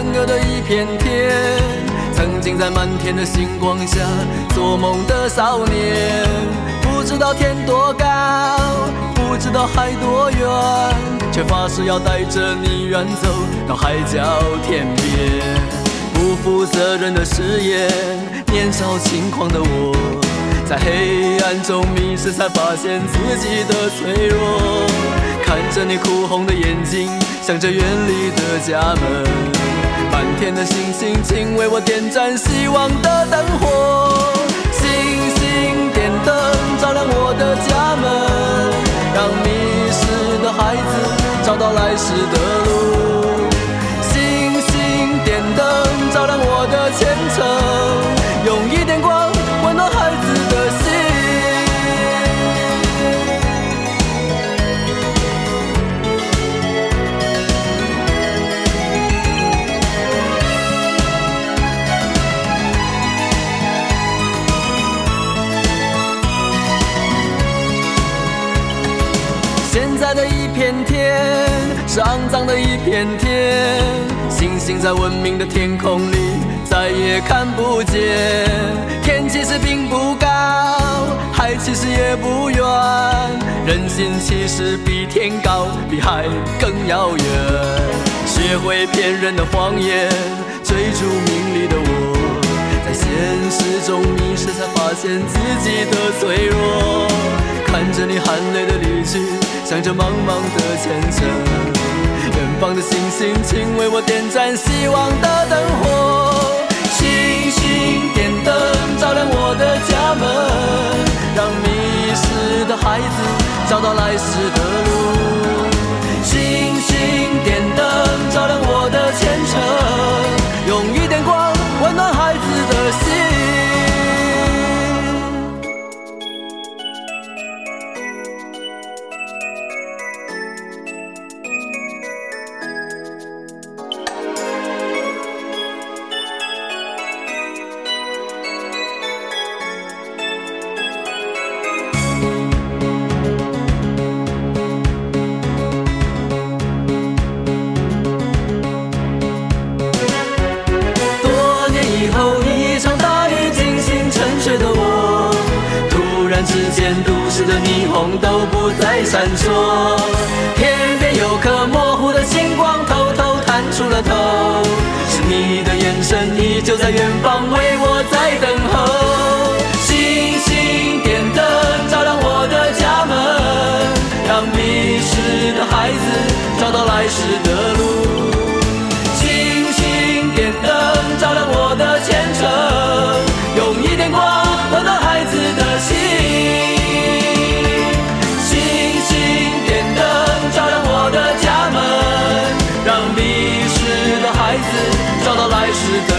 万个的一片天，曾经在满天的星光下做梦的少年，不知道天多高，不知道海多远，却发誓要带着你远走到海角天边。不负责任的誓言，年少轻狂的我，在黑暗中迷失，才发现自己的脆弱。看着你哭红的眼睛，想着远离的家门，满天的星星，请为我点燃希望的灯火。星星点灯照亮我的家门，让迷失的孩子找到来时的路。星星点灯照亮我的前程，用一点光温暖孩子的心。现在的一片天是肮脏的一片天，星星在文明的天空里再也看不见。天其实并不高，海其实也不远，人心其实比天高，比海更遥远。学会骗人的谎言，追逐名利的我，在现实中迷失，才发现自己的脆弱。看着你含泪的离去，想着茫茫的前程，远方的星星，请为我点燃希望的灯火。星星点灯照亮我的家门，让迷失的孩子找到来时的路。星星点灯照亮我的前程，用一点光温暖孩子的心。都市的霓虹都不再闪烁，天边有颗模糊的星光偷偷探出了头，是你的眼神依旧在远方为我在等候。星星点灯照亮我的家门，让迷失的孩子找到来时的路。星星点灯照亮我的前程，用一点光温暖孩子的心。找到来时的